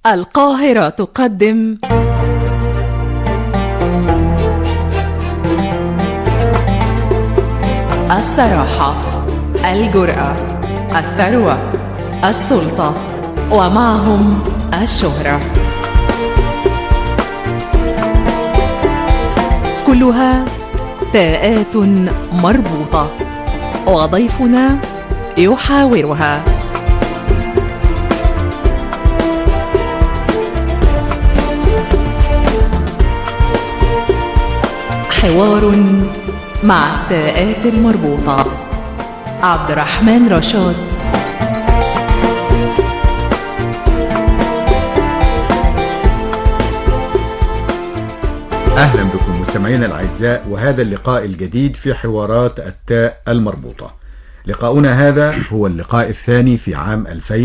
القاهرة تقدم الصراحة، الجرأة، الثروة، السلطة، ومعهم الشهرة، كلها تاءات مربوطة، وضيفنا يحاورها. حوار مع التاءات المربوطة. عبد الرحمن رشاد. أهلا بكم مستمعينا الأعزاء، وهذا اللقاء الجديد في حوارات التاء المربوطة. لقاؤنا هذا هو اللقاء الثاني في عام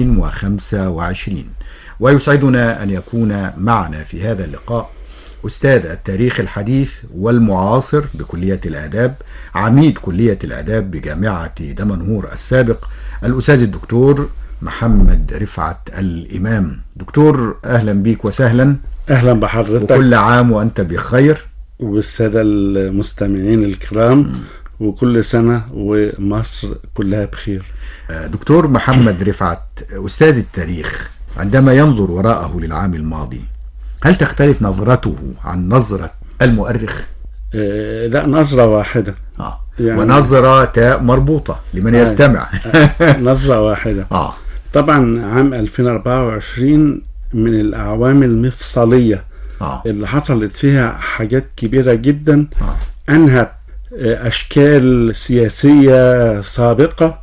2025، ويسعدنا أن يكون معنا في هذا اللقاء أستاذ التاريخ الحديث والمعاصر بكلية الآداب، عميد كلية الآداب بجامعة دمنهور السابق، الأستاذ الدكتور محمد رفعت الإمام. دكتور أهلا بيك وسهلا. أهلا بحضرتك، وكل عام وأنت بخير، والسادة المستمعين الكرام، وكل سنة ومصر كلها بخير. دكتور محمد رفعت، أستاذ التاريخ، عندما ينظر وراءه للعام الماضي هل تختلف نظرته عن نظرة المؤرخ؟ لا، نظرة واحدة. يعني ونظرة تاء مربوطة لمن يستمع. نظرة واحدة. طبعا عام 2024 من الأعوام المفصلية اللي حصلت فيها حاجات كبيرة جدا، أنهت أشكال سياسية سابقة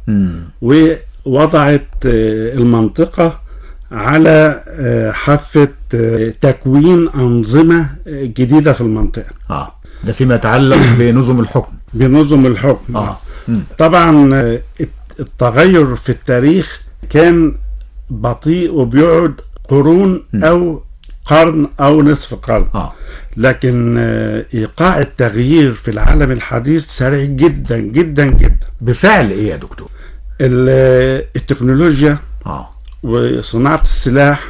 ووضعت المنطقة على حافة تكوين أنظمة جديدة في المنطقة. ده فيما يتعلق بنظم الحكم. بنظم الحكم. طبعا التغير في التاريخ كان بطيء وبيقعد قرون أو قرن أو نصف قرن. لكن إيقاع التغيير في العالم الحديث سريع جدا جدا جدا. بفعل إيه يا دكتور؟ التكنولوجيا وصناعة السلاح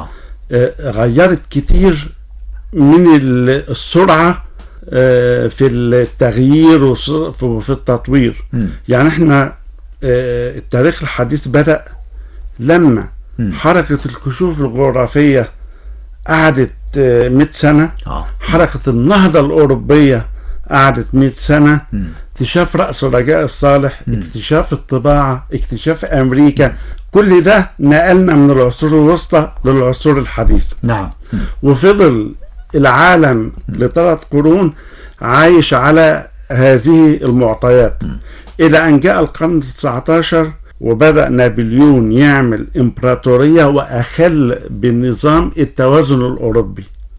غيرت كتير من السرعة في التغيير وفي التطوير. يعني احنا التاريخ الحديث بدأ لما حركة الكشوف الجغرافية قعدت 100 سنة، حركة النهضة الأوروبية قعدت 100 سنة، اكتشاف رأس رجاء الصالح، اكتشاف الطباعة، اكتشاف أمريكا، كل ده نقلنا من العصور الوسطى للعصور الحديثة. نعم. وفضل العالم ل3 قرون عايش على هذه المعطيات إلى أن جاء القرن 19 وبدأ نابليون يعمل إمبراطورية وأخل بنظام التوازن الأوروبي.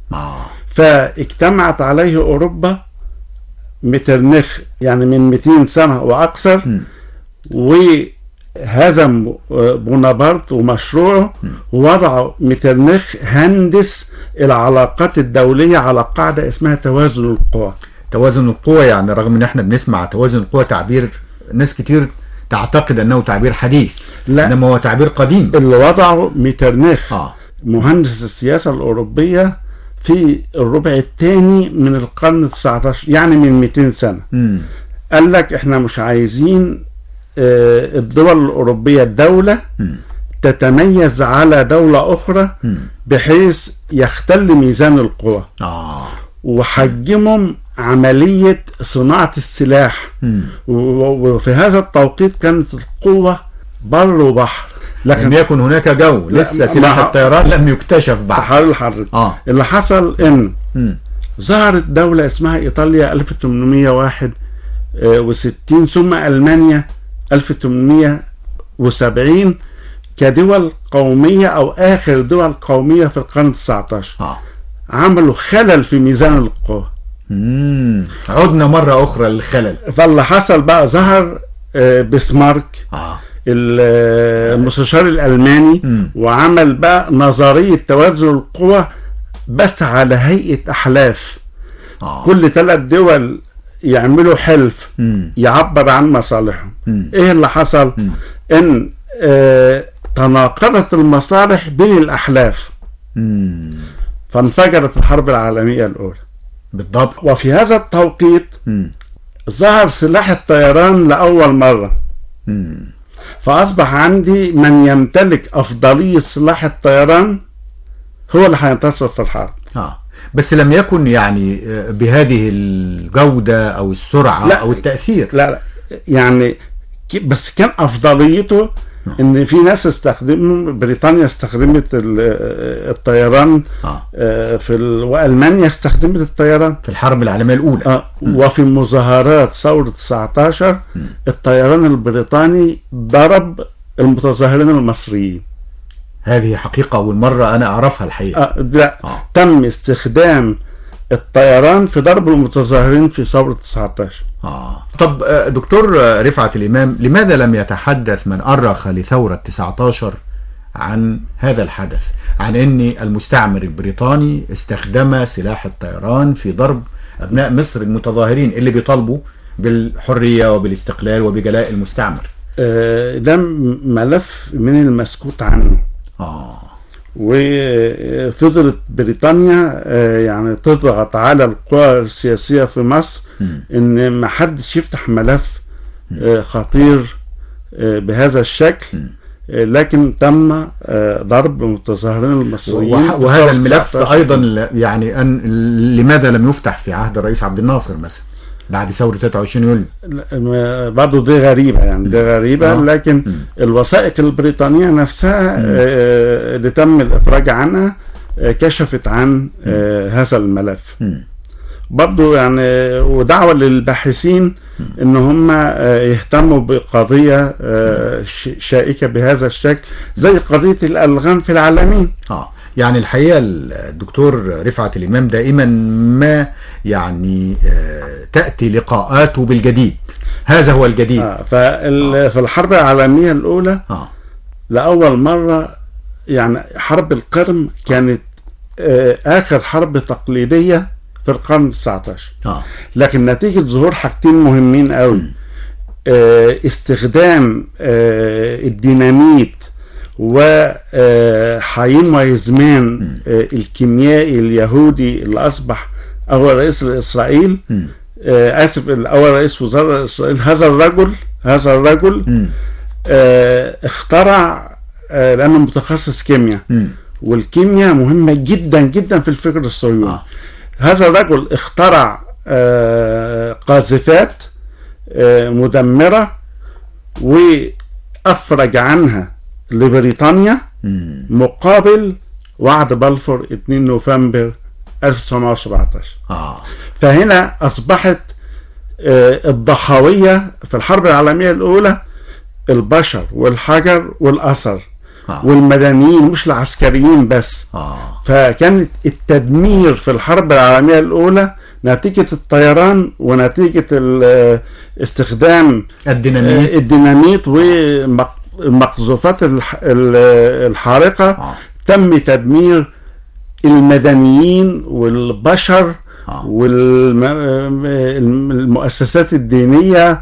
فاجتمعت عليه أوروبا مترنخ، يعني من 200 سنة وأكثر، وهزم بونابرت ومشروعه، ووضعوا مترنخ هندس العلاقات الدولية على قاعدة اسمها توازن القوى. توازن القوى، يعني رغم ان احنا بنسمع توازن القوى تعبير ناس كتير تعتقد انه تعبير حديث، لا، انما هو تعبير قديم. اللي وضعه ميترنخ مهندس السياسة الأوروبية في الربع الثاني من القرن 19، يعني من 200 سنة. قال لك احنا مش عايزين الدول الأوروبية الدولة تتميز على دولة أخرى بحيث يختل ميزان القوى. وحجمهم عملية صناعة السلاح. وفي هذا التوقيت كانت القوة بر وبحر، لكن لم يكن هناك جو، لسه سلاح الطيران لم يكتشف بعد. اللي حصل ان ظهرت دولة اسمها إيطاليا 1861، ثم ألمانيا 1870 كدول قومية أو آخر دول قومية في القرن 19. عملوا خلل في ميزان القوى. عدنا مرة أخرى للخلل. فاللي حصل بقى ظهر بسمارك المستشار الألماني وعمل بقى نظرية توازن القوى بس على هيئة أحلاف. كل 3 دول يعملوا حلف يعبر عن مصالحهم. ايه اللي حصل؟ ان تناقضت المصالح بين الأحلاف. فانفجرت الحرب العالمية الأولى بالضبط. وفي هذا التوقيت ظهر سلاح الطيران لأول مرة. فأصبح عندي من يمتلك أفضلية سلاح الطيران هو اللي هينتصر في الحرب. بس لم يكن يعني بهذه الجودة أو السرعة أو التأثير. لا يعني بس كان أفضليته ان في ناس استخدموا، بريطانيا استخدمت الطيران والمانيا استخدمت الطيران في الحرب العالميه الاولى. وفي مظاهرات ثوره 19 الطيران البريطاني ضرب المتظاهرين المصريين. هذه حقيقه اول مره انا اعرفها الحقيقه. تم استخدام الطيران في ضرب المتظاهرين في ثورة 19. طب دكتور رفعت الإمام، لماذا لم يتحدث من أرخ لثورة 19 عن هذا الحدث، عن أن المستعمر البريطاني استخدم سلاح الطيران في ضرب أبناء مصر المتظاهرين اللي بيطالبوا بالحرية وبالاستقلال وبجلاء المستعمر؟ ده ملف من المسكوت عنه. وفضلت بريطانيا يعني تضغط على القوى السياسية في مصر ان ما حدش يفتح ملف خطير بهذا الشكل، لكن تم ضرب المتظاهرين المصريين. وهذا الملف ايضا يعني لماذا لم يفتح في عهد الرئيس عبد الناصر مثلا بعد ثورة 23 يوليو؟ برضو دي غريبة، يعني دي غريبة. لكن الوثائق البريطانية نفسها اللي تم الإفراج عنها كشفت عن هذا الملف. برضو يعني ودعوة للباحثين ان هم يهتموا بقضية شائكة بهذا الشكل زي قضية الألغام في العالمين. يعني الحقيقة الدكتور رفعت الإمام دائما ما يعني تأتي لقاءاته بالجديد، هذا هو الجديد. في الحرب العالمية الأولى لأول مرة، يعني حرب القرم كانت آخر حرب تقليدية في القرن 19. لكن نتيجة ظهور حاجتين مهمين قوي، استخدام الديناميت وحايم وايزمان الكيميائي اليهودي اللي أصبح أول رئيس لإسرائيل، أول رئيس وزراء إسرائيل. هذا الرجل اخترع، لأنه متخصص كيمياء، والكيمياء مهمة جدا جدا في الفكر الصهيوني. هذا الرجل اخترع قاذفات مدمرة وأفرج عنها لبريطانيا مقابل وعد بلفور 2 نوفمبر 1917. فهنا أصبحت الضحاوية في الحرب العالمية الأولى البشر والحجر والأثر والمدنيين، مش العسكريين بس. فكانت التدمير في الحرب العالمية الأولى نتيجة الطيران ونتيجة استخدام الديناميت والمقذوفات الحارقة. تم تدمير المدنيين والبشر والمؤسسات الدينية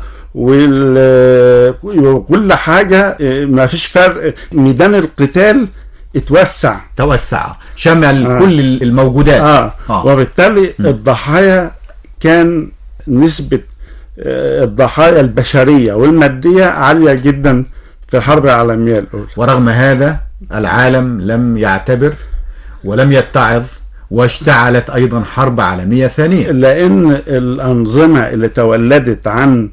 وكل حاجة، ما فيش فرق. ميدان القتال توسع شمل كل الموجودات. وبالتالي الضحايا كان نسبة الضحايا البشرية والمادية عالية جدا في الحرب العالمية الأولى. ورغم هذا العالم لم يعتبر ولم يتعظ، واشتعلت أيضا حرب عالمية ثانية، لأن الأنظمة اللي تولدت عن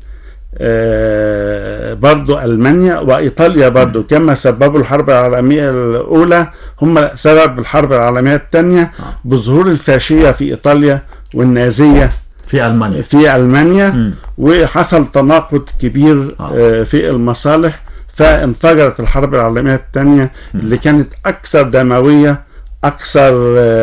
برضو ألمانيا وإيطاليا برضو كما سببوا الحرب العالمية الأولى هم سبب الحرب العالمية الثانية بظهور الفاشية في إيطاليا والنازية في ألمانيا وحصل تناقض كبير في المصالح، فانفجرت الحرب العالمية الثانية اللي كانت أكثر دموية أكثر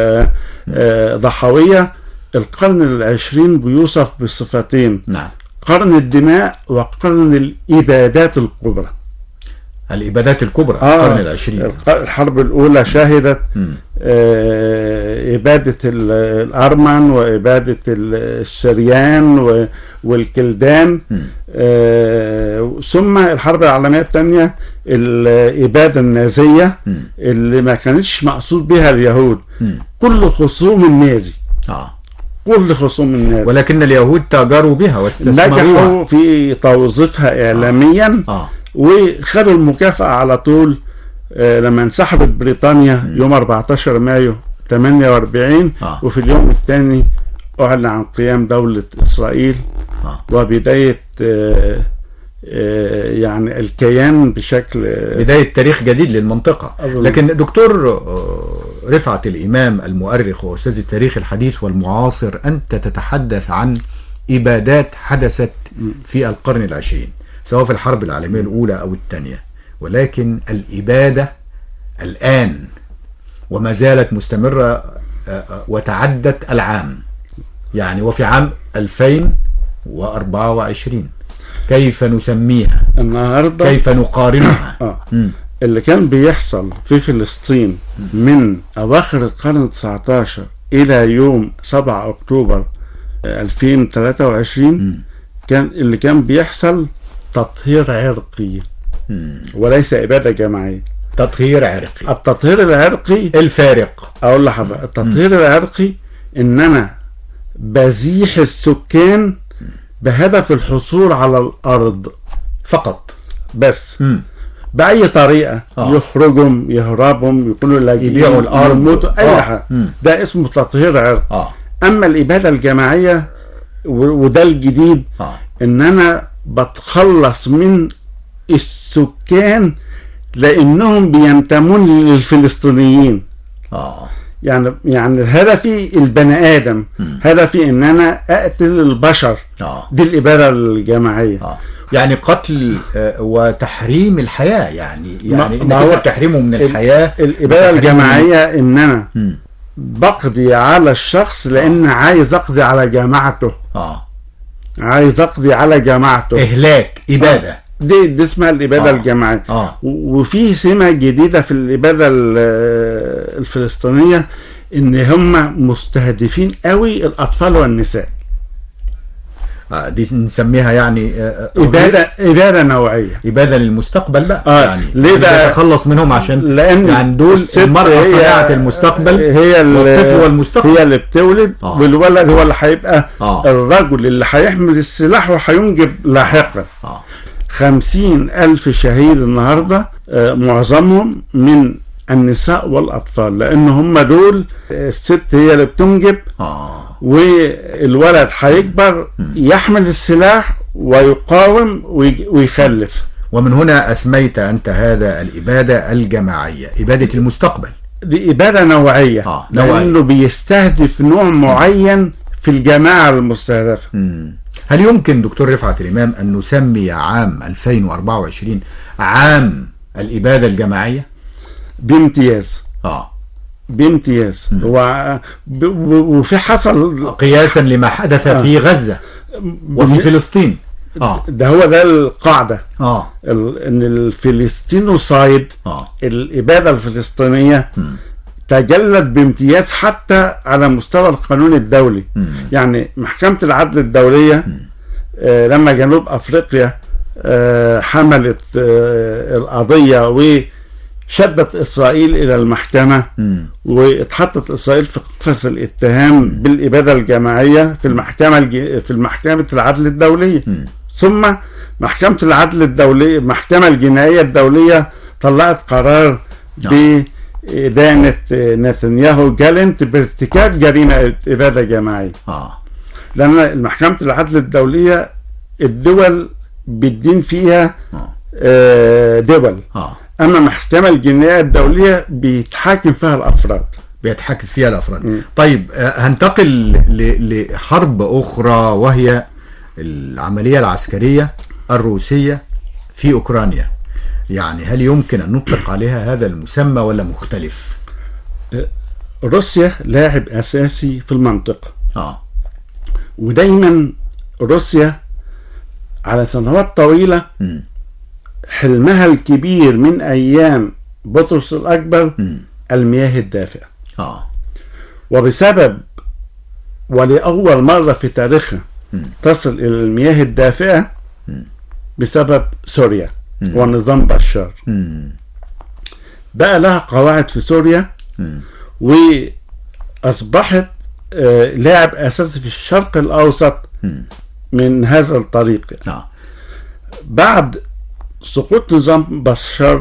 ضحوية. القرن العشرين بيوصف بصفتين، قرن الدماء وقرن الإبادات الكبرى. الإبادات الكبرى القرن العشرين. الحرب الأولى شهدت إبادة الأرمن وإبادة السريان والكلدان، ثم الحرب العالمية الثانية الإبادة النازية اللي ما كانتش مقصود بها اليهود. كل خصوم النازي كل خصوم النازي، ولكن اليهود تاجروا بها واستثمروها، نجحوا في توظيفها إعلاميا وخدوا المكافأة على طول لما انسحبت بريطانيا يوم 14 مايو 48. وفي اليوم الثاني أعلن عن قيام دولة إسرائيل وبداية يعني الكيان بشكل بداية تاريخ جديد للمنطقة. لكن دكتور رفعت الإمام المؤرخ وأستاذ التاريخ الحديث والمعاصر، أنت تتحدث عن إبادات حدثت في القرن العشرين سواء في الحرب العالمية الأولى أو الثانية، ولكن الإبادة الآن وما زالت مستمرة وتعدت العام، يعني وفي عام 2024 كيف نسميها النهاردة؟ كيف نقارنها؟ اللي كان بيحصل في فلسطين من أواخر القرن 19 إلى يوم 7 أكتوبر 2023 اللي كان بيحصل تطهير عرقي وليس إبادة جماعية. تطهير عرقي. التطهير العرقي الفارق أقول لحضرتك، التطهير العرقي إن أنا بزيح السكان بهدف الحصول على الأرض فقط بس بأي طريقة، يخرجهم يهربهم يكونوا لاجئين يبيعوا الأرض يموتوا أي حاجة، ده اسمه تطهير عرق. أما الإبادة الجماعية وده الجديد، إن أنا بتخلص من السكان لأنهم بينتمون للفلسطينيين. يعني هدفي البني آدم، هدفي إن أنا أقتل البشر. دي الإبادة الجماعية. يعني قتل وتحريم الحياة، يعني إنك تحريمه من الحياة. الإبادة الجماعية إن أنا بقضي على الشخص لأن عايز أقضي على جماعته. عايز أقضي على جماعته. إهلاك إبادة. دي اسمها الإبادة الجماعية. وفي سمة جديدة في الإبادة الفلسطينية إن هم مستهدفين قوي الأطفال والنساء. دي نسميها يعني إبادة نوعية، إبادة للمستقبل بقى. يعني ليه بقى تخلص منهم؟ عشان يعني دول المرأة صناعة المستقبل، هي والطفل والمستقبل، هي اللي بتولد والولد هو اللي هيبقى الرجل اللي هيحمل السلاح وهينجب لاحقا. 50,000 شهيد النهاردة، معظمهم من النساء والأطفال، لأن هم دول الست هي اللي بتنجب والولد هيكبر يحمل السلاح ويقاوم ويخلف. ومن هنا أسميت أنت هذا الإبادة الجماعية إبادة المستقبل. دي إبادة نوعية، لأنه بيستهدف نوع معين في الجماعة المستهدفة. هل يمكن دكتور رفعت الإمام أن نسمي عام 2024 عام الإبادة الجماعية؟ بامتياز. بامتياز. وفي حصل قياسا لما حدث في غزة وفي فلسطين. ده القاعدة. ان الفلسطينوسايد، الإبادة الفلسطينية تجلت بامتياز حتى على مستوى القانون الدولي. يعني محكمة العدل الدولية لما جنوب أفريقيا حملت القضية وشدت إسرائيل إلى المحكمة، واتحطت إسرائيل في قفص الاتهام بالإبادة الجماعية في المحكمة العدل الدولية. ثم محكمة العدل الدولية، المحكمة الجنائية الدولية، طلعت قرار بإدانة نتنياهو جالنت بارتكاب جريمة إبادة جماعية. لأن محكمة العدل الدولية الدول بالدين فيها دول، أما المحكمة الجنائية الدولية بيتحاكم فيها الأفراد. طيب هنتقل لحرب أخرى وهي العملية العسكرية الروسية في أوكرانيا. يعني هل يمكن أن نطلق عليها هذا المسمى ولا مختلف؟ روسيا لاعب أساسي في المنطقة. ودايما روسيا على سنوات طويلة حلمها الكبير من أيام بطرس الأكبر المياه الدافئة. وبسبب ولأول مرة في تاريخها تصل إلى المياه الدافئة بسبب سوريا ونظام بشار. بقى لها قواعد في سوريا وأصبحت لاعب أساسي في الشرق الأوسط من هذا الطريق. بعد سقوط نظام بشار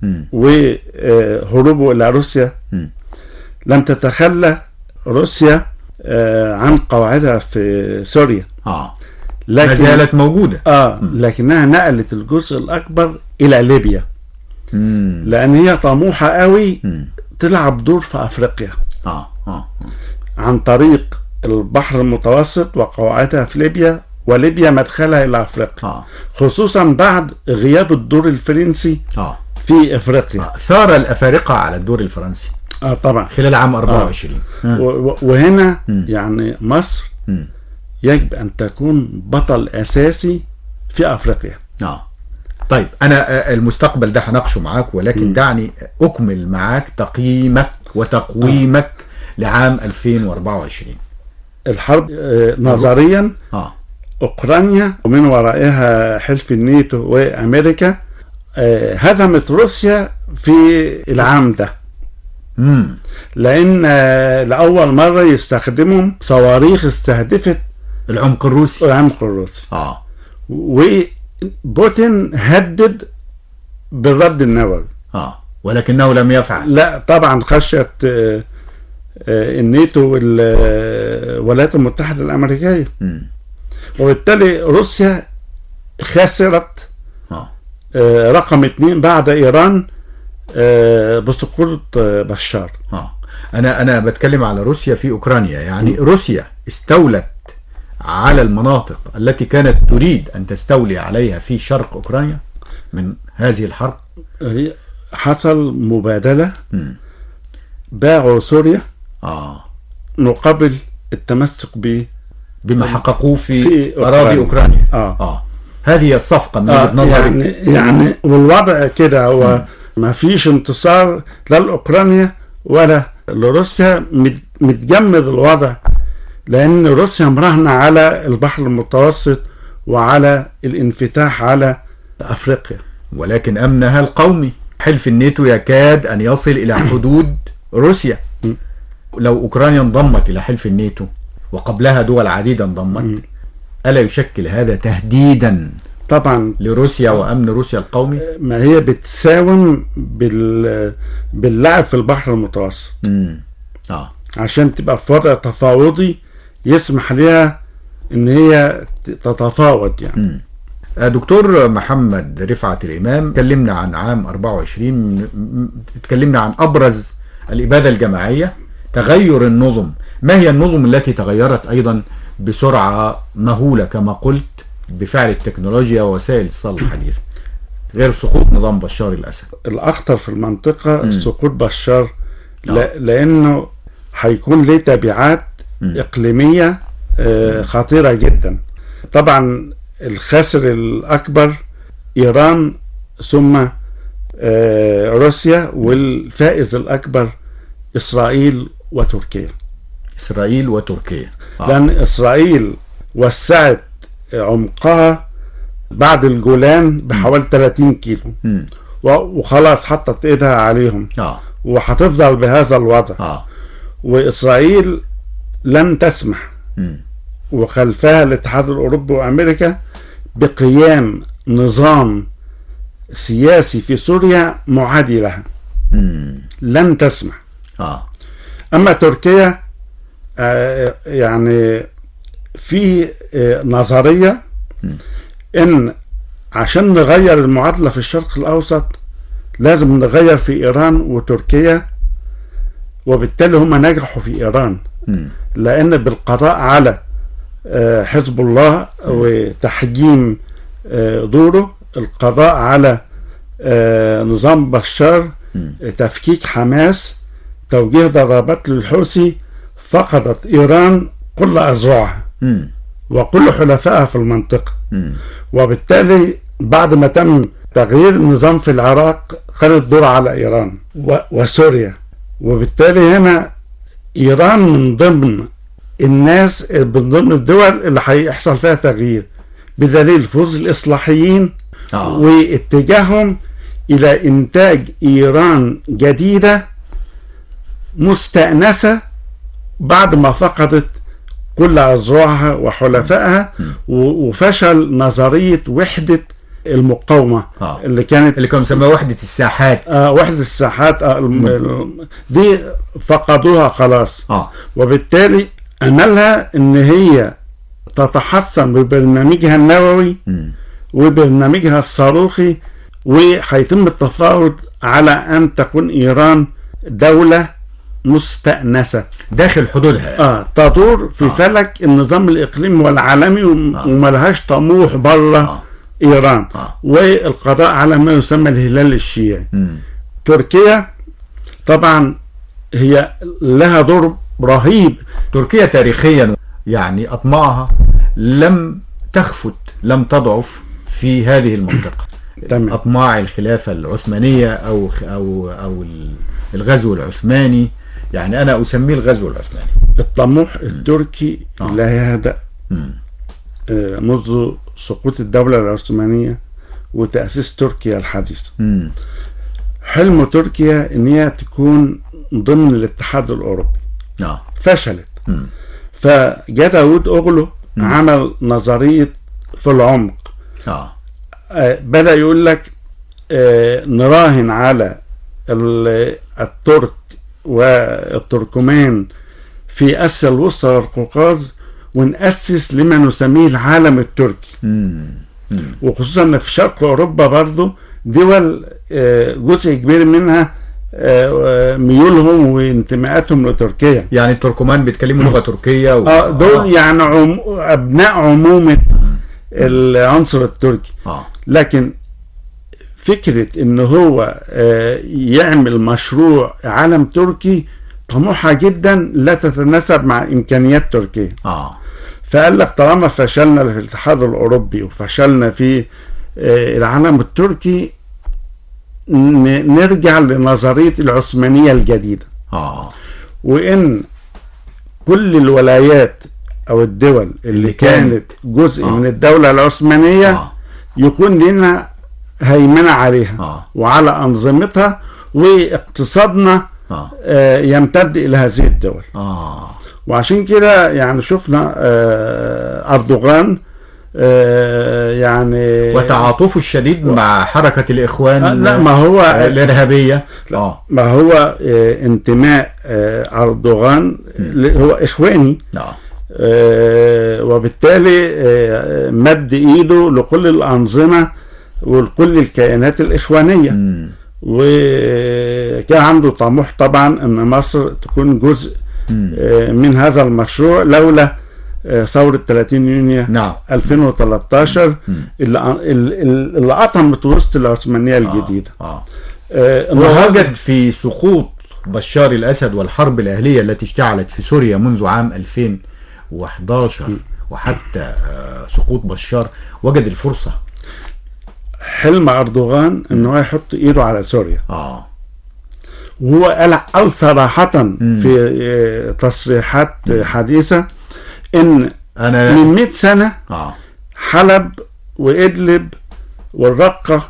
وهروبه إلى روسيا لم تتخلى روسيا عن قواعدها في سوريا. ما زالت موجودة. لكنها نقلت الجزء الأكبر إلى ليبيا لأن هي طموحة قوي تلعب دور في أفريقيا عن طريق البحر المتوسط وقواعدها في ليبيا، وليبيا مدخلها إلى أفريقيا خصوصا بعد غياب الدور الفرنسي في أفريقيا. ثار الأفارقة على الدور الفرنسي طبعا خلال عام 24. وهنا يعني مصر يجب أن تكون بطل أساسي في أفريقيا. طيب أنا المستقبل ده هناقشه معاك، ولكن دعني أكمل معاك تقييمك وتقويمك لعام 2024. الحرب نظريا أوكرانيا ومن ورائها حلف الناتو وأمريكا هزمت روسيا في العام ده لأن لأول مرة يستخدموا صواريخ استهدفت العمق الروسي. وبوتين هدد بالرد النووي ولكنه لم يفعل. لا طبعا خشيت الناتو والولايات المتحدة الأمريكية وبالتالي روسيا خسرت رقم 2 بعد إيران بسقوط بشار. أنا بتكلم على روسيا في أوكرانيا، يعني روسيا استولت على المناطق التي كانت تريد أن تستولي عليها في شرق أوكرانيا من هذه الحرب. حصل مبادلة باعوا سوريا مقابل التمسك بما حققوه في أراضي أوكرانيا. هذه الصفقة من وجهة نظري. يعني والوضع كده هو ما فيش انتصار لا لأوكرانيا ولا لروسيا، متجمد الوضع لأن روسيا مراهنة على البحر المتوسط وعلى الانفتاح على أفريقيا. ولكن أمنها القومي حلف الناتو يكاد أن يصل إلى حدود روسيا. لو أوكرانيا انضمت إلى حلف الناتو وقبلها دول عديدة انضمت، ألا يشكل هذا تهديدا طبعا لروسيا وأمن روسيا القومي؟ ما هي بتساوم باللعب في البحر المتوسط عشان تبقى في وضع تفاوضي يسمح لها ان هي تتفاوض. يعني دكتور محمد رفعت الإمام، تكلمنا عن عام 24، تكلمنا عن أبرز الإبادة الجماعية، تغير النظم. ما هي النظم التي تغيرت أيضا بسرعة مهولة كما قلت بفعل التكنولوجيا ووسائل الاتصال الحديثة غير سقوط نظام بشار الأسد؟ الأخطر في المنطقة سقوط بشار لأنه هيكون له تبعات إقليمية خطيرة جدا. طبعا الخاسر الأكبر إيران ثم روسيا، والفائز الأكبر إسرائيل وتركيا. لأن إسرائيل وسعت عمقها بعد الجولان بحوالي 30 كيلو وخلاص حطت ايدها عليهم وهتفضل بهذا الوضع. وإسرائيل لن تسمح وخلفها الاتحاد الأوروبي وأمريكا بقيام نظام سياسي في سوريا معادي لها. لن تسمح. أما تركيا يعني في نظرية إن عشان نغير المعادلة في الشرق الأوسط لازم نغير في إيران وتركيا، وبالتالي هم نجحوا في إيران لأن بالقضاء على حزب الله وتحجيم دوره، القضاء على نظام بشار، تفكيك حماس، توجيه ضربات للحوثي، فقدت إيران كل أذرعها وكل حلفائها في المنطقة. وبالتالي بعد ما تم تغيير النظام في العراق خد دور على إيران وسوريا، وبالتالي هنا إيران من ضمن الناس، من ضمن الدول اللي هيحصل فيها تغيير، بدليل فوز الإصلاحيين واتجاههم إلى إنتاج إيران جديدة مستأنسة بعد ما فقدت كل أذرعها وحلفائها، وفشل نظرية وحدة المقاومة اللي كانوا مسموها وحدة الساحات. وحدة الساحات دي فقدوها خلاص. وبالتالي أملها إن هي تتحسن ببرنامجها النووي وبرنامجها الصاروخي، وهيتم التفاوض على أن تكون إيران دولة مستأنسة داخل حدودها، تدور في فلك النظام الإقليمي والعالمي، وملهاش طموح بره إيران، والقضاء على ما يسمى الهلال الشيعي. تركيا طبعا هي لها دور رهيب. تركيا تاريخيا يعني أطماعها لم تخفت، لم تضعف في هذه المنطقة. أطماع الخلافة العثمانية أو الغزو العثماني، يعني أنا أسميه الغزو العثماني. الطموح التركي لا يهدأ منذ سقوط الدولة العثمانية وتأسيس تركيا الحديثة. حلم تركيا ان هي تكون ضمن الاتحاد الأوروبي، فشلت. فجاء داود أغلو عمل نظرية في العمق. بدأ يقول لك نراهن على الترك والتركمان في آسيا الوسطى والقوقاز، ونأسس لما نسميه العالم التركي. وخصوصا ان في شرق اوروبا برضو دول جزء كبير منها ميولهم وانتماءاتهم لتركيا، يعني التركمان بيتكلموا لغة تركية دول يعني ابناء عمومة العنصر التركي. لكن فكرة ان هو يعمل مشروع عالم تركي طموحة جدا لا تتناسب مع امكانيات تركيا. فقال لك طالما فشلنا في الاتحاد الاوروبي وفشلنا في العالم التركي، نرجع لنظرية العثمانية الجديدة. وان كل الولايات او الدول اللي كانت جزء من الدولة العثمانية يكون لنا هيمنة عليها وعلى انظمتها، واقتصادنا يمتد الى هذه الدول. وعشان كده يعني شفنا أردوغان يعني وتعاطفه الشديد مع حركة الإخوان لا ما هو الإرهابية. ما هو انتماء أردوغان هو إخواني. وبالتالي مد إيده لكل الأنظمة ولكل الكيانات الإخوانية. وكان عنده طموح طبعا أن مصر تكون جزء من هذا المشروع، لولا ثورة 30 يونيو 2013 اللي قطمت وسط العثمانية الجديدة. ووجد في سقوط بشار الأسد والحرب الأهلية التي اشتعلت في سوريا منذ عام 2011 وحتى سقوط بشار، وجد الفرصة. حلم أردوغان أنه يحط إيده على سوريا. وهو قال صراحة في تصريحات حديثة ان من 100 سنة حلب وإدلب والرقة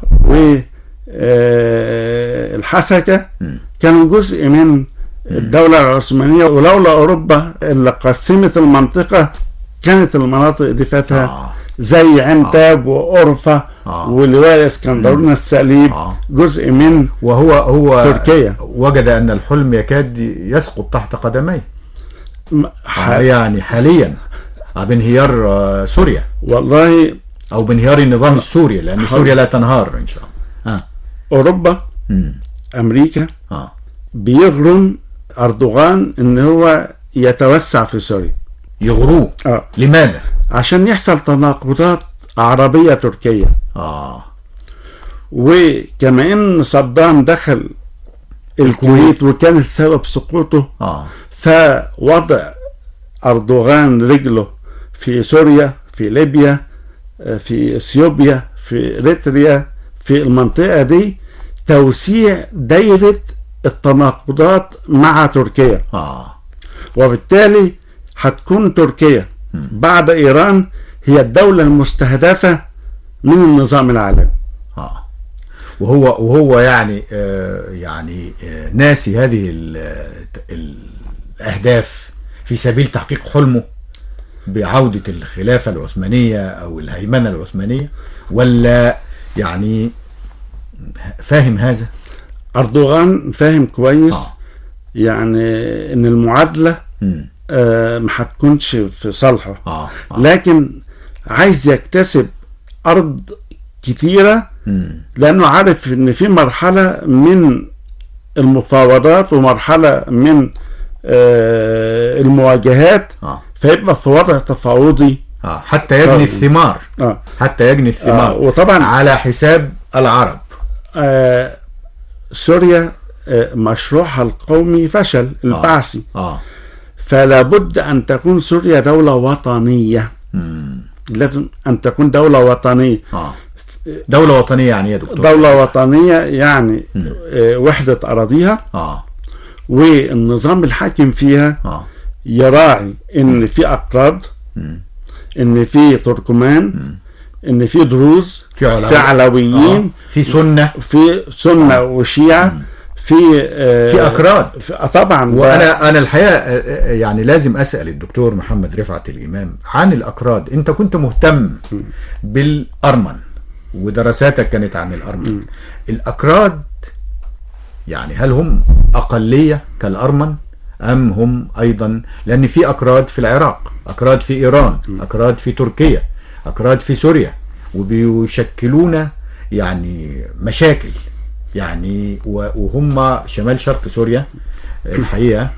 والحسكة كانوا جزء من الدولة العثمانية، ولولا أوروبا اللي قسمت المنطقة كانت المناطق دي فاتها زي عنتاب وأورفا ولواء الإسكندرون السليب جزء من وهو تركيا. وجد أن الحلم يكاد يسقط تحت قدميه يعني حاليا بانهيار سوريا والله، أو بانهيار النظام السوري، لأن سوريا لا تنهار إن شاء الله. أوروبا أمريكا بيغرم أردوغان إن هو يتوسع في سوريا، يغروه. لماذا؟ عشان يحصل تناقضات عربية تركية. وكما ان صدام دخل الكويت وكان السبب سقوطه، فوضع أردوغان رجله في سوريا، في ليبيا، في اثيوبيا، في اريتريا، في المنطقة دي توسيع دايرة التناقضات مع تركيا. وبالتالي هتكون تركيا بعد إيران هي الدولة المستهدفة من النظام العالمي. وهو يعني ناسي هذه الأهداف في سبيل تحقيق حلمه بعودة الخلافة العثمانية أو الهيمنة العثمانية، ولا يعني فاهم هذا؟ أردوغان فاهم كويس يعني إن المعادلة ما هتكونش في صالحه، لكن عايز يكتسب أرض كتيرة لأنه عارف إن في مرحلة من المفاوضات ومرحلة من المواجهات، فيبقى في وضع تفاوضي حتى يجني الثمار، حتى يجني الثمار، وطبعا على حساب العرب. سوريا مشروعها القومي فشل البعثي، فلا بد أن تكون سوريا دولة وطنية. لازم أن تكون دولة وطنية. دولة وطنية يعني يا دكتور؟ دولة وطنية يعني وحدة أراضيها، والنظام الحاكم فيها يراعي إن في أكراد، إن في تركمان، إن في دروز، في علويين، في سنة وشيعة، في أكراد طبعا. وأنا الحقيقة يعني لازم أسأل الدكتور محمد رفعت الإمام عن الأكراد. أنت كنت مهتم بالأرمن ودراساتك كانت عن الأرمن. الأكراد يعني هل هم أقلية كالأرمن أم هم أيضا، لأن في أكراد في العراق، أكراد في إيران، أكراد في تركيا، أكراد في سوريا، وبيشكلون يعني مشاكل يعني، وهم شمال شرق سوريا الحقيقة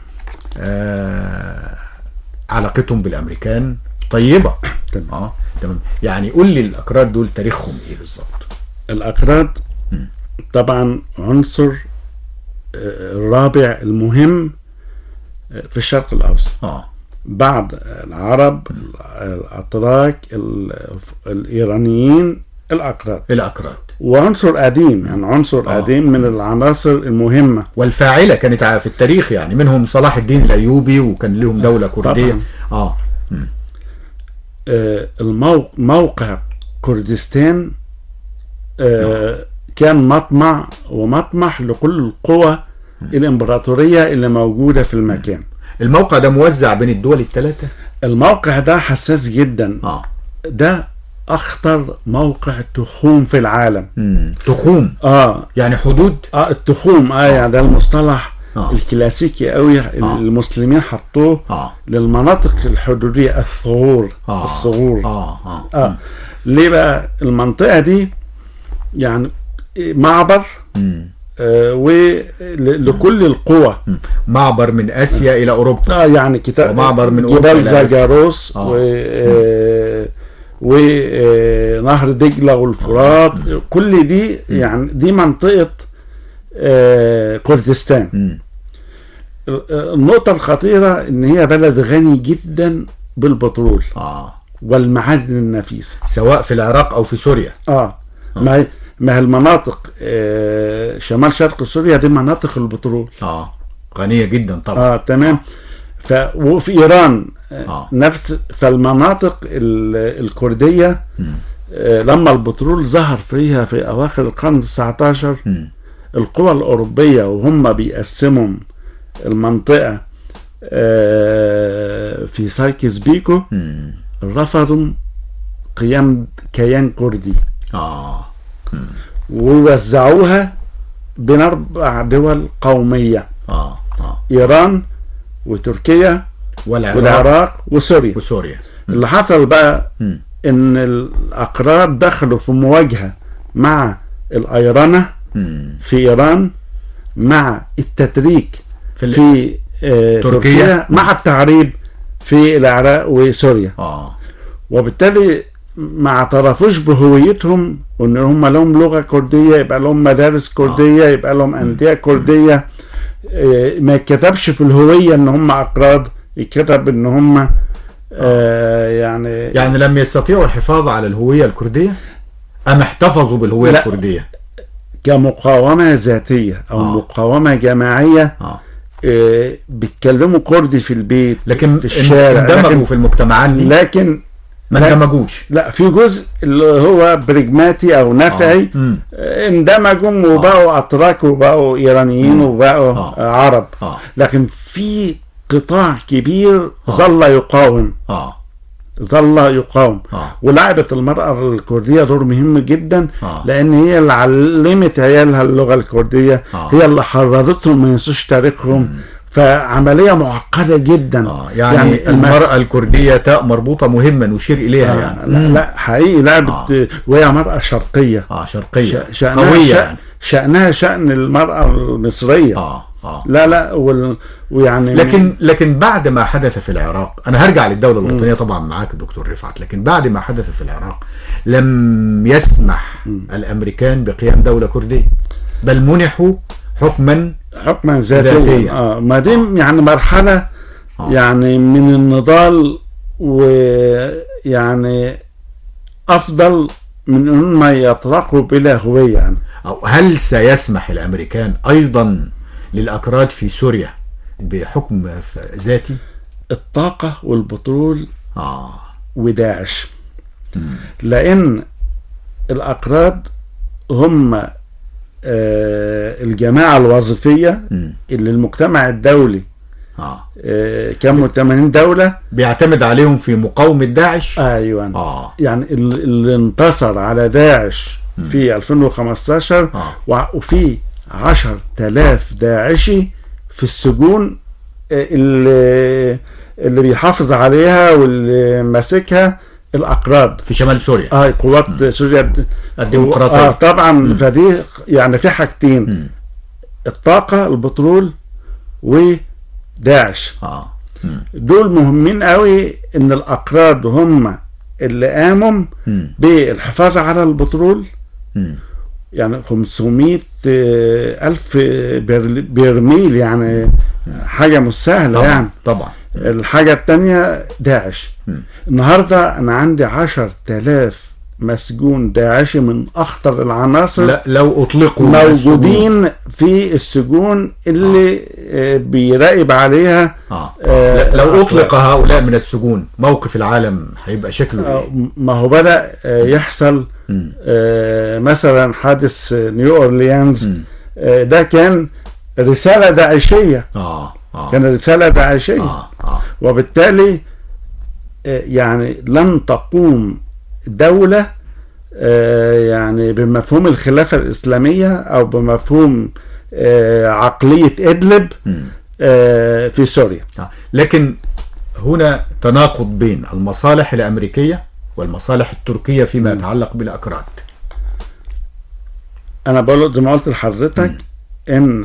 علاقتهم بالأمريكان طيبة. تمام. يعني قول لي الأكراد دول تاريخهم إيه بالظبط؟ الأكراد طبعا عنصر الرابع المهم في الشرق الأوسط بعد العرب، الأتراك، الإيرانيين، الأكراد. وعنصر قديم، يعني عنصر قديم من العناصر المهمة والفاعلة كانت في التاريخ، يعني منهم صلاح الدين الأيوبي وكان لهم دولة كردية. موقع كردستان كان مطمع ومطمح لكل القوى الإمبراطورية اللي موجودة في المكان. الموقع ده موزع بين الدول الثلاثة؟ الموقع ده حساس جدا. ده أخطر موقع تخوم في العالم. تخوم؟ يعني حدود؟ التخوم يعني ده المصطلح الكلاسيكي قوي المسلمين حطوه للمناطق الحدودية، الثغور. ليه بقى المنطقة دي يعني معبر ولكل القوى، معبر من آسيا إلى أوروبا، يعني كتاب ومعبر من جبال زاجاروس ونهر دجلة والفرات، كل دي يعني دي منطقة كردستان. النقطة الخطيرة ان هي بلد غني جدا بالبترول والمعادن النفيسة، سواء في العراق او في سوريا. ما هي المناطق شمال شرق سوريا دي مناطق البترول غنية جدا طبعا. تمام. وفي ايران نفس، فالمناطق الكردية لما البترول ظهر فيها في اواخر القرن ال19 القوى الأوروبية وهم بيقسموا المنطقة في سايكس بيكو رفضوا قيام كيان كردي ووزعوها بين 4 دول قومية، إيران وتركيا والعراق وسوريا. اللي حصل بقى إن الأكراد دخلوا في مواجهة مع الأيرنة في إيران، مع التتريك في تركيا، مع التعريب في العراق وسوريا. وبالتالي ما اعترفوش بهويتهم، وان هم لهم لغة كردية يبقى لهم مدارس كردية يبقى لهم أندية كردية. ما يتكتبش في الهوية ان هم أكراد، يتكتب ان هم يعني لم يستطيعوا الحفاظ على الهوية الكردية أم احتفظوا بالهوية الكردية؟ كمقاومة ذاتية أو مقاومة جماعية بيتكلموا كردي في البيت، لكن في الشارع، اندمجوا في المجتمعات دي، لكن ما اندمجوش. لا، في جزء اللي هو برجماتي او نفعي اندمجوا وبقوا اتراك وبقوا ايرانيين وبقوا عرب، لكن في قطاع كبير ظل يقاوم، ولعبت المرأة الكردية دور مهم جدا، لان هي اللي علمت عيالها اللغة الكردية، هي اللي حررتهم ما ينسوش تاريخهم. فعملية معقدة جدا. يعني المرأة الكردية تاء مربوطة مهمة نشير إليها. يعني لا حقيقي لعبت، وهي مرأة شرقية، شرقية قوية، شأنها شأن المرأة المصرية. لا ويعني لكن بعد ما حدث في العراق، أنا هرجع للدولة الوطنية طبعا معاك دكتور رفعت، لكن بعد ما حدث في العراق لم يسمح الأمريكان بقيام دولة كردية، بل منحوا حكما ذاتيا. ما دي يعني مرحلة يعني من النضال، ويعني أفضل من أنهم يطرقوا بلا هوية. يعني هل سيسمح الأمريكان أيضا للأكراد في سوريا بحكم ذاتي؟ الطاقة والبترول وداعش، لأن الأكراد هم الجماعة الوظيفية اللي المجتمع الدولي كم 80 دولة بيعتمد عليهم في مقاومة داعش. أيوة. يعني اللي انتصر على داعش في 2015 وفي 10,000 داعشي في السجون، اللي بيحافظ عليها واللي ماسكها الأكراد في شمال سوريا، قوات سوريا الديمقراطية. طبعا. فدي يعني في حاجتين، الطاقة، البترول، وداعش. دول مهمين قوي، ان الأكراد هم اللي قاموا بالحفاظ على البترول، يعني 500,000 برميل، يعني حاجة مش سهلة طبعًا. يعني. طبعا. الحاجة التانية داعش. النهاردة أنا عندي 10,000 مسجون داعشي من أخطر العناصر، لو أطلقوا موجودين في السجون اللي بيراقب عليها. لو أطلق هؤلاء من السجون موقف العالم هيبقى شكله ما هو بدأ يحصل مثلا حادث نيو أورليانز، ده كان رسالة داعشية. كان رسالة داعشية. وبالتالي يعني لن تقوم دولة يعني بمفهوم الخلافة الإسلامية أو بمفهوم عقلية إدلب في سوريا. لكن هنا تناقض بين المصالح الأمريكية والمصالح التركية فيما يتعلق بالأكراد. أنا بقول زي ما قلت لحضرتك إن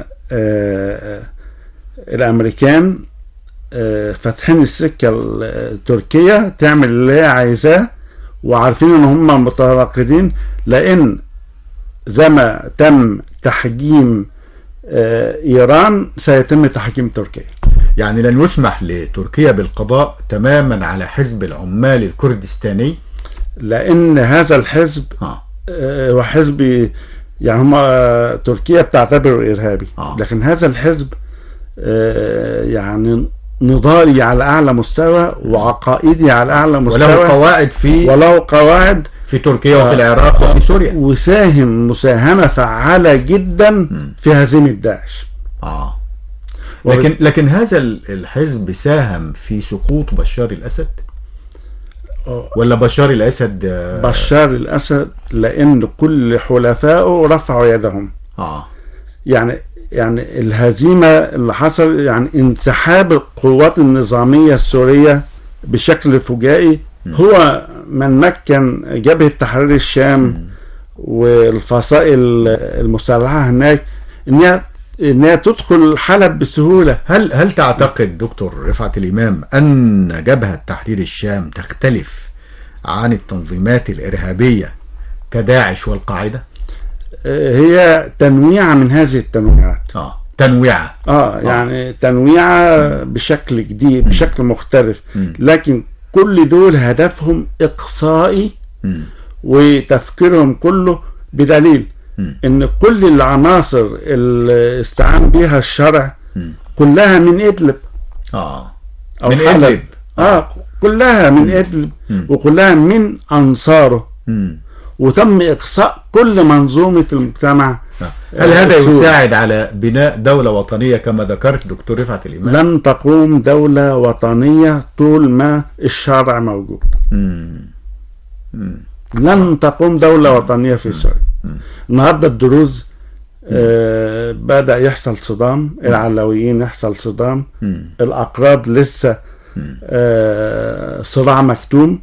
الأمريكان فاتحين السكة التركية تعمل اللي هي عايزاه، وعارفين ان هم متناقضين، لان زي ما تم تحجيم ايران سيتم تحجيم تركيا. يعني لن يسمح لتركيا بالقضاء تماما على حزب العمال الكردستاني، لان هذا الحزب هو حزب، يعني هم تركيا بتعتبره ارهابي، لكن هذا الحزب يعني نضالي على أعلى مستوى وعقائدي على أعلى مستوى، وله قواعد في تركيا وفي العراق وفي سوريا، وساهم مساهمة فعالة جدا في هزيمة داعش. لكن هذا الحزب ساهم في سقوط بشار الأسد، ولا بشار الأسد لأن كل حلفائه رفعوا يدهم. يعني الهزيمة اللي حصل، يعني انسحاب القوات النظامية السورية بشكل فجائي، هو من مكن جبهة تحرير الشام والفصائل المسلحة هناك انها تدخل حلب بسهولة. هل تعتقد دكتور رفعت الإمام أن جبهة تحرير الشام تختلف عن التنظيمات الإرهابية كداعش والقاعدة؟ هي تنويعة من هذه التنويعات. تنويعة. يعني تنويعة بشكل جديد، بشكل مختلف، لكن كل دول هدفهم إقصائي، وتفكيرهم كله بدليل ان كل العناصر اللي استعان بها الشرع كلها من إدلب أو من إدلب كلها من إدلب وكلها من أنصاره وتم إقصاء كل منظومة المجتمع. هل هذا يساعد على بناء دولة وطنية كما ذكرت دكتور رفعت الإمام؟ لن تقوم دولة وطنية طول ما الشرع موجود. لن تقوم دولة وطنية في سوريا. النهاردة الدروز بدأ يحصل صدام، العلويين يحصل صدام، الأقراض لسه صراع مكتوم،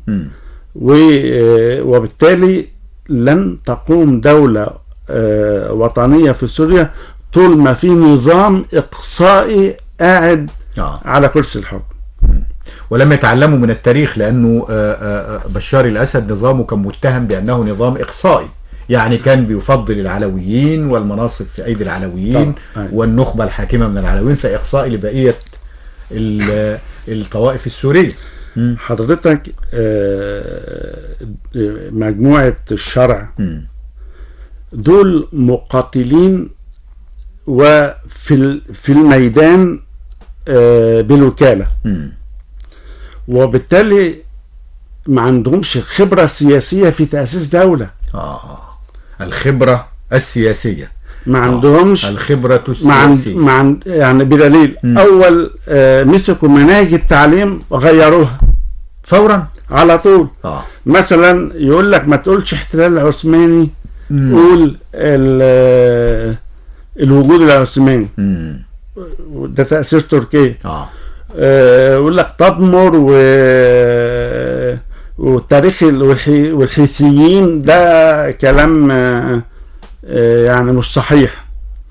وبالتالي لن تقوم دولة وطنية في سوريا طول ما في نظام إقصائي قاعد على كرسي الحكم. ولم يتعلموا من التاريخ، لأنه بشار الأسد نظامه كان متهم بأنه نظام إقصائي، يعني كان بيفضل العلويين والمناصب في أيدي العلويين والنخبة الحاكمة من العلويين، فإقصائي لبقية الطوائف السورية. حضرتك مجموعة الشرع دول مقاتلين وفي الميدان بالوكالة، وبالتالي ما عندهمش خبرة سياسية في تأسيس دولة. الخبرة السياسية ما عندهمش الخبرة السياسية يعني بدليل أول مسكوا مناهج التعليم وغيروها فورا على طول. مثلا يقول لك ما تقولش احتلال العثماني، قول الوجود العثماني، ده تأثير تركيا. يقول لك تدمر والتاريخ والحيثيين، ده كلام يعني مش صحيح.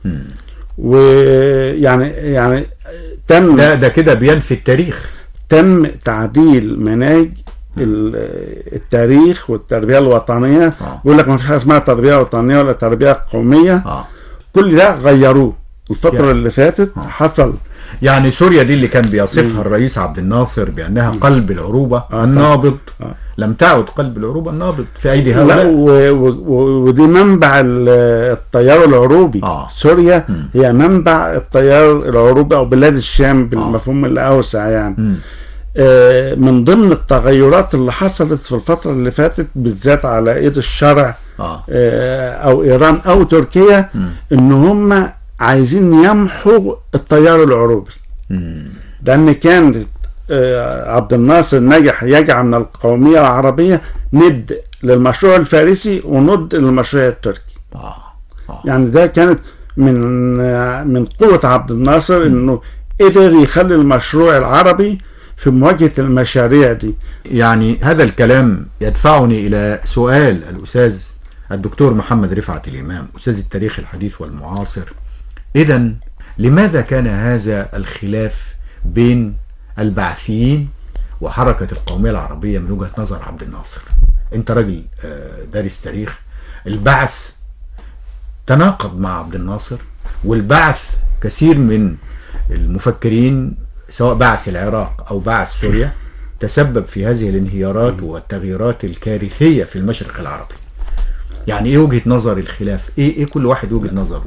ويعني تم ده كده بينفي التاريخ. تم تعديل مناهج التاريخ والتربية الوطنية. يقول لك ما فيش حاجة اسمها تربية وطنية ولا تربية قومية. كل ده غيروه الفترة اللي فاتت. حصل يعني سوريا دي اللي كان بيصفها الرئيس عبد الناصر بأنها قلب العروبة النابض، لم تعد قلب العروبة النابض في أيدي هؤلاء. ودي منبع التيار العروبي. سوريا هي منبع التيار العروبي أو بلاد الشام بالمفهوم الأوسع يعني. من ضمن التغيرات اللي حصلت في الفترة اللي فاتت بالذات على ايد الشرع او ايران او تركيا، ان هم عايزين يمحوا التيار العروبي، لان كان عبد الناصر نجح يجعل من القومية العربية ند للمشروع الفارسي وند للمشروع التركي. يعني ده كانت من قوة عبد الناصر انه قدر يخلي المشروع العربي في مواجهة المشاريع دي. يعني هذا الكلام يدفعني إلى سؤال الأستاذ الدكتور محمد رفعت الإمام، أستاذ التاريخ الحديث والمعاصر. إذن لماذا كان هذا الخلاف بين البعثيين وحركة القومية العربية من وجهة نظر عبد الناصر؟ أنت راجل دارس تاريخ. البعث تناقض مع عبد الناصر، والبعث كثير من المفكرين سواء بعث العراق أو بعث سوريا تسبب في هذه الانهيارات والتغييرات الكارثية في المشرق العربي. يعني ايه وجهة نظر الخلاف؟ ايه كل واحد وجهة نظره؟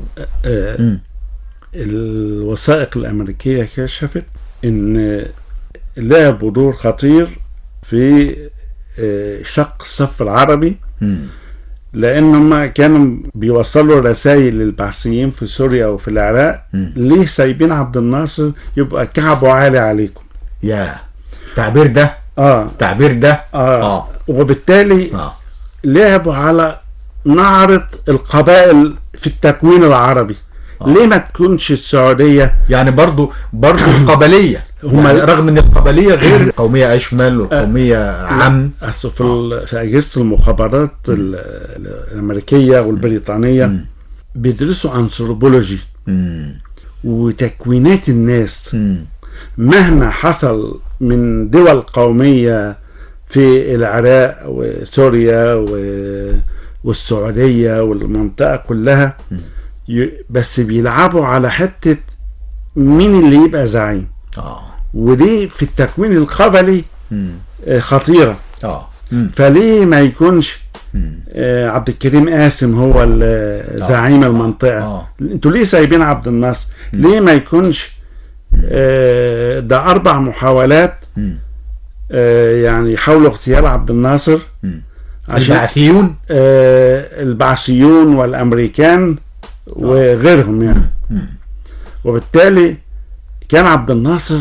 الوثائق الأمريكية كشفت ان لعبوا دور خطير في شق الصف العربي، لأنهم كانوا بيوصلوا رسائل للبعثيين في سوريا وفي العراق. ليه سايبين عبد الناصر يبقى كعبه عالي عليكم؟ يا تعبير ده تعبير ده وبالتالي لعبوا على نعرة القبائل في التكوين العربي. ليه ما تكونش السعودية يعني برضو القبلية يعني رغم ان القبلية غير قومية اشمل وقومية عام. في اجهزة المخابرات الامريكية والبريطانية بيدرسوا انثروبولوجي وتكوينات الناس. مهما حصل من دول قومية في العراق وسوريا والسعودية والمنطقة كلها، بس بيلعبوا على حتة مين اللي يبقى زعيم. ودي في التكوين القبلي خطيرة. فليه ما يكونش عبد الكريم قاسم هو زعيم المنطقة. انتوا ليه سايبين عبد الناصر؟ ليه ما يكونش ده 4 محاولات يعني يحاولوا اغتيال عبد الناصر البعثيون البعثيون والامريكان وغيرهم يعني. وبالتالي كان عبد الناصر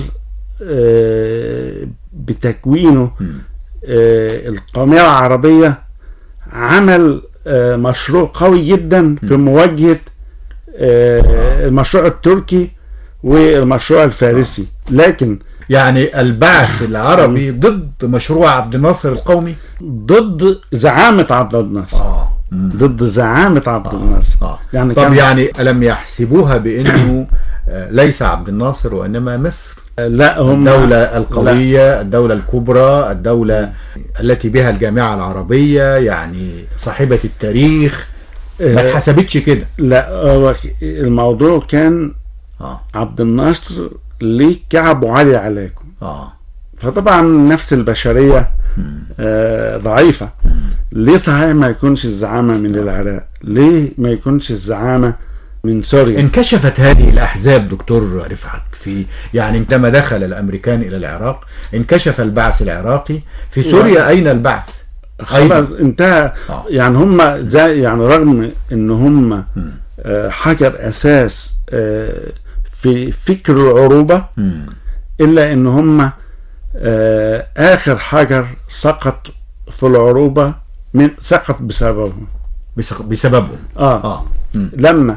بتكوينه القومية العربية عمل مشروع قوي جدا في مواجهة المشروع التركي والمشروع الفارسي. لكن يعني البعث العربي ضد مشروع عبد الناصر القومي، ضد زعامة عبد الناصر. ضد زعامة عبد الناصر. يعني طب يعني ألم يحسبوها بأنه ليس عبد الناصر وإنما مصر؟ لا، هم الدولة القوية، لا. الدولة الكبرى، الدولة التي بها الجامعة العربية، يعني صاحبة التاريخ، ما اتحسبتش كده. لا، هو الموضوع كان عبد الناصر ليه كعب عالي عليكم. فطبعا نفس البشرية ضعيفة. ليه صحيح ما يكونش الزعامة من العراق؟ ليه ما يكونش الزعامة من سوريا؟ انكشفت هذه الأحزاب دكتور رفعت في يعني عندما دخل الأمريكان إلى العراق انكشف البعث العراقي. في سوريا أين البعث؟ خلاص انتهى. يعني هم زي يعني رغم ان هم حجر أساس في فكر العروبة، إلا ان هم آخر حجر سقط في العروبة سقط بسببهم. لما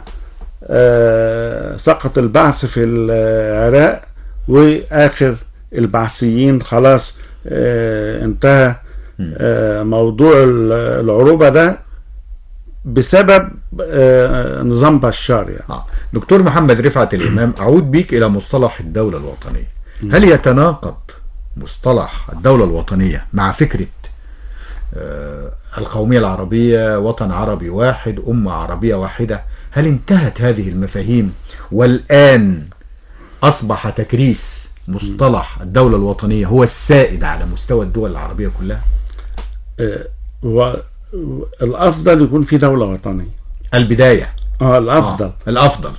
سقط البعث في العراق وآخر البعثيين خلاص انتهى موضوع العروبة ده بسبب نظام بشار يعني. دكتور محمد رفعت الإمام، أعود بيك إلى مصطلح الدولة الوطنية. هل يتناقض مصطلح الدولة الوطنية مع فكرة القومية العربية، وطن عربي واحد، أمة عربية واحدة؟ هل انتهت هذه المفاهيم والآن أصبح تكريس مصطلح الدولة الوطنية هو السائد على مستوى الدول العربية كلها؟ الأفضل يكون في دولة وطنية البداية. الأفضل. الأفضل.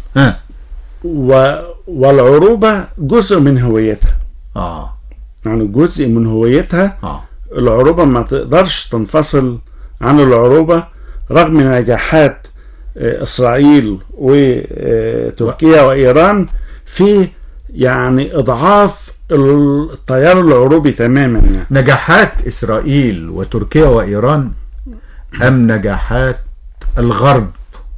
والعروبة جزء من هويتها. يعني جزء من هويتها. العروبة ما تقدرش تنفصل عن العروبة رغم نجاحات إسرائيل وتركيا وإيران في يعني إضعاف التيار العروبي تماما يعني. نجاحات إسرائيل وتركيا وإيران أم نجاحات الغرب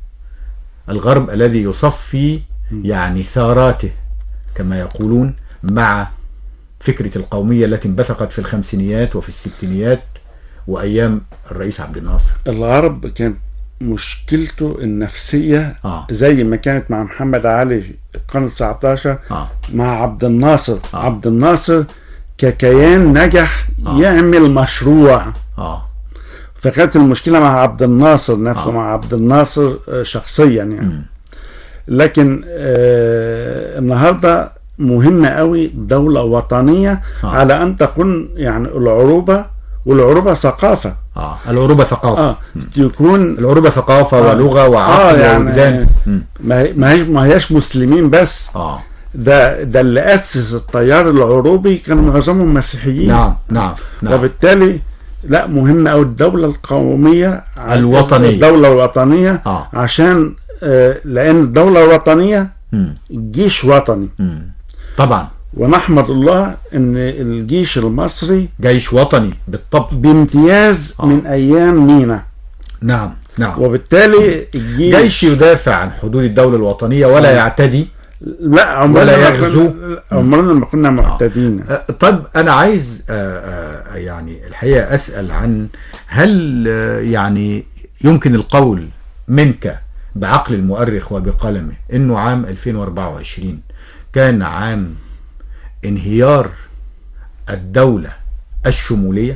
الذي يصفي يعني ثاراته كما يقولون مع فكرة القومية التي انبثقت في الخمسينيات وفي الستينيات وأيام الرئيس عبد الناصر؟ الغرب كانت مشكلته النفسية زي ما كانت مع محمد علي القرن 19 مع عبد الناصر. عبد الناصر ككيان نجح يعمل مشروع. فكانت المشكلة مع عبد الناصر نفسه، مع عبد الناصر شخصيا يعني. لكن النهاردة مهمة قوي دولة وطنية على أن تكون يعني والعروبة ثقافة. العروبة ثقافة. يكون العروبة ثقافة ولغة وعقل يعني ما هياش مسلمين بس. ده اللي أسس التيار العروبي كان معظمهم مسيحيين. نعم. وبالتالي لا، مهم أو الدولة القومية الوطنية، الدولة الوطنية عشان لأن الدولة الوطنية جيش وطني طبعا. ونحمد الله ان الجيش المصري جيش وطني بالطبع بامتياز من ايام مينا. نعم. وبالتالي جيش يدافع عن حدود الدولة الوطنية ولا يعتدي. لا، ولا يغزو. عمرنا ما كنا معتدين. طب انا عايز يعني الحقيقة اسأل عن هل يعني يمكن القول منك بعقل المؤرخ وبقلمه انه عام 2024 كان عام انهيار الدولة الشمولية؟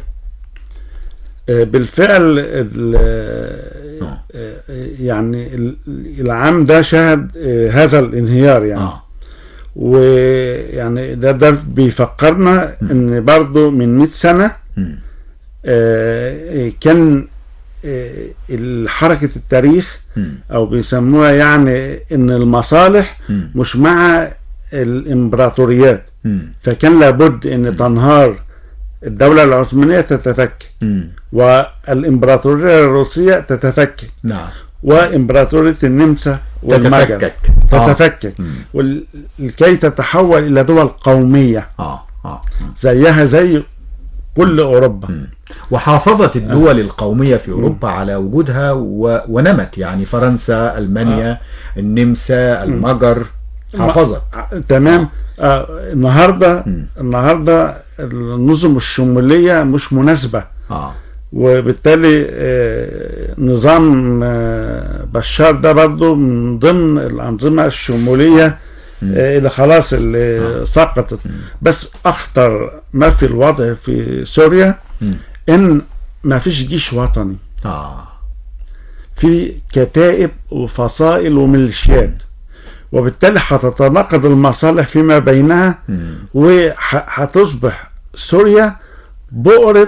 بالفعل يعني العام ده شهد هذا الانهيار يعني. ويعني ده بيفكرنا ان برضو من 100 سنة كان حركة التاريخ او بيسموها يعني ان المصالح مش مع الامبراطوريات، فكان لابد ان تنهار الدولة العثمانية تتفكك والامبراطورية الروسية تتفكك، نعم، وامبراطورية النمسا والمجر تتفكك لكي تتحول الى دول قومية زيها زي كل اوروبا. وحافظت الدول القومية في اوروبا على وجودها ونمت، يعني فرنسا، المانيا، النمسا، المجر حافظت. تمام. النهارده النظم الشمولية مش مناسبة، وبالتالي نظام بشار ده برضو من ضمن الأنظمة الشمولية اللي خلاص اللي سقطت. بس أخطر ما في الوضع في سوريا إن ما فيش جيش وطني، في كتائب وفصائل وميليشيات، وبالتالي هتتناقض المصالح فيما بينها، وهتصبح سوريا بؤرة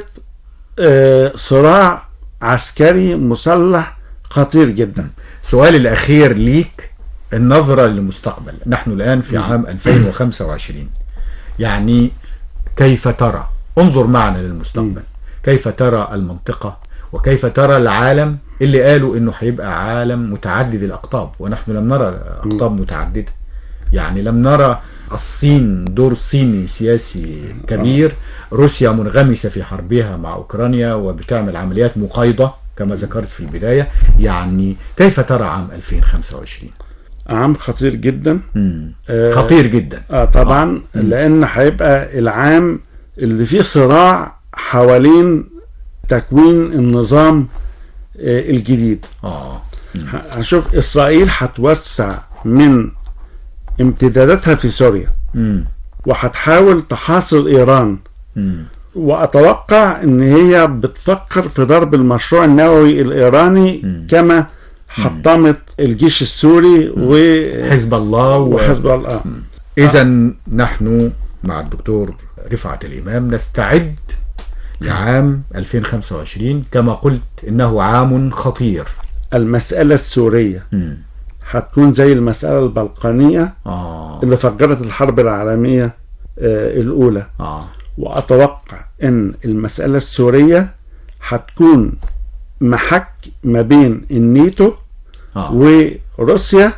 صراع عسكري مسلح خطير جدا. سؤالي الأخير ليك، النظرة للمستقبل، نحن الآن في عام 2025، يعني كيف ترى، انظر معنا للمستقبل، كيف ترى المنطقة وكيف ترى العالم اللي قالوا انه هيبقى عالم متعدد الأقطاب، ونحن لم نرى أقطاب متعددة، يعني لم نرى الصين دور صيني سياسي كبير، روسيا منغمسة في حربها مع أوكرانيا وبتعمل عمليات مقايضة كما ذكرت في البداية، يعني كيف ترى عام 2025؟ عام خطير جدا. خطير جدا طبعا، لأن هيبقى العام اللي فيه صراع حوالين تكوين النظام الجديد. هنشوف إسرائيل هتوسع من امتداداتها في سوريا، وهتحاول تحاصر إيران، وأتوقع إن هي بتفكر في ضرب المشروع النووي الإيراني كما حطمت الجيش السوري وحزب الله إذن نحن مع الدكتور رفعت الإمام نستعد لعام 2025 كما قلت إنه عام خطير. المسألة السورية هتكون زي المسألة البلقانية اللي فجرت الحرب العالمية الأولى، وأتوقع أن المسألة السورية هتكون محك ما بين الناتو وروسيا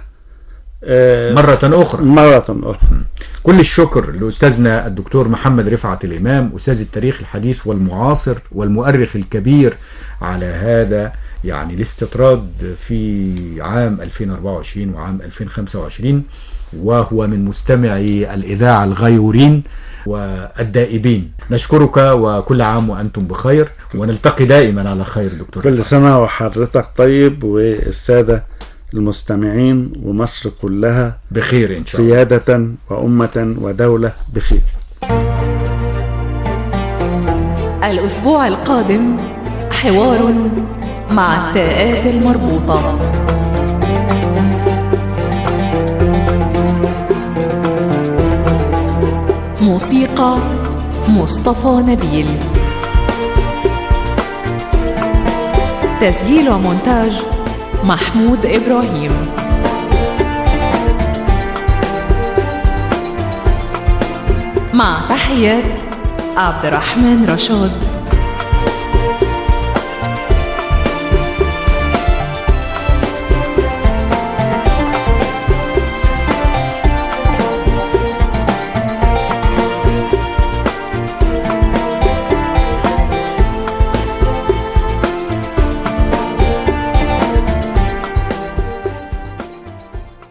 مرة أخرى. كل الشكر لأستاذنا الدكتور محمد رفعت الإمام، أستاذ التاريخ الحديث والمعاصر والمؤرخ الكبير، على هذا يعني الاستطراد في عام 2024 وعام 2025، وهو من مستمعي الإذاعة الغيورين والدائبين. نشكرك وكل عام وأنتم بخير، ونلتقي دائما على خير دكتور. كل سنة وحضرتك طيب، والسادة المستمعين ومصر كلها بخير إن شاء الله، قيادة وأمة ودولة بخير. الأسبوع القادم حوار مع التاءات المربوطة. موسيقى مصطفى نبيل، تسجيل ومونتاج محمود إبراهيم. مع تحيات عبد الرحمن رشاد.